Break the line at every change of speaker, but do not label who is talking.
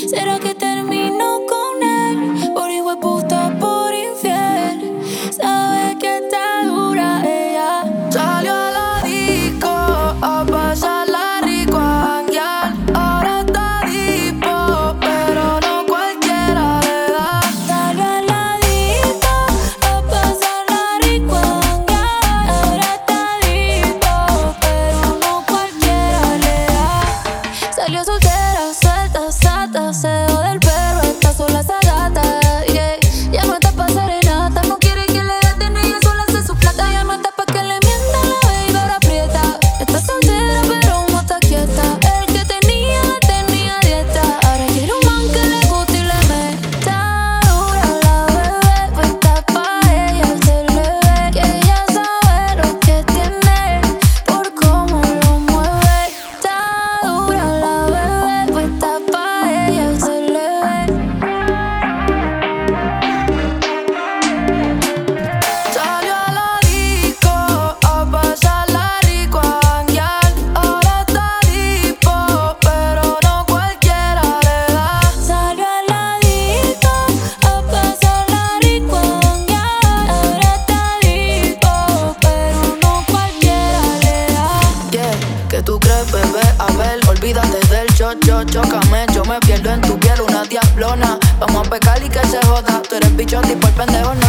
¿Será que termino con él? Por hijueputa, por infiel. Sabe que está dura ella.
Salió a la disco a pasarla rico a janguear. Ahora está dispo, pero no cualquiera le da.
Salió a la disco a pasarla rico a janguear. Ahora está dispo, pero no cualquiera le da. Salió soltera, suelta, sata, se dejó del perro, está sola esa gata, yeah. Ya no está pa' serenata, no quiere que le gasten, ella sola hace su plata. Ya no está pa' que le mienta, la baby ahora aprieta. Está soltera pero no está quieta. El que tenía dieta. Ahora quiere un man que le guste y le meta dura la bebé, pues está pa' ella, se le ve que ella sabe lo que tiene por cómo lo mueve. Está dura la bebé, pues está pa' ella, se le ve.
Salió a la disco a pasarla rico a janguear. Ahora está dispo, pero no cualquiera le da.
Salió a la disco a pasarla rico a janguear. Ahora está dispo, pero no cualquiera le da.
Yeah, ¿qué tú crees, bebé? A ver, olvídate del chócame. Yo me pierdo en tu piel, una diablona. Vamos a pecar y que se joda. Tú eres bicho tipo el pendejo,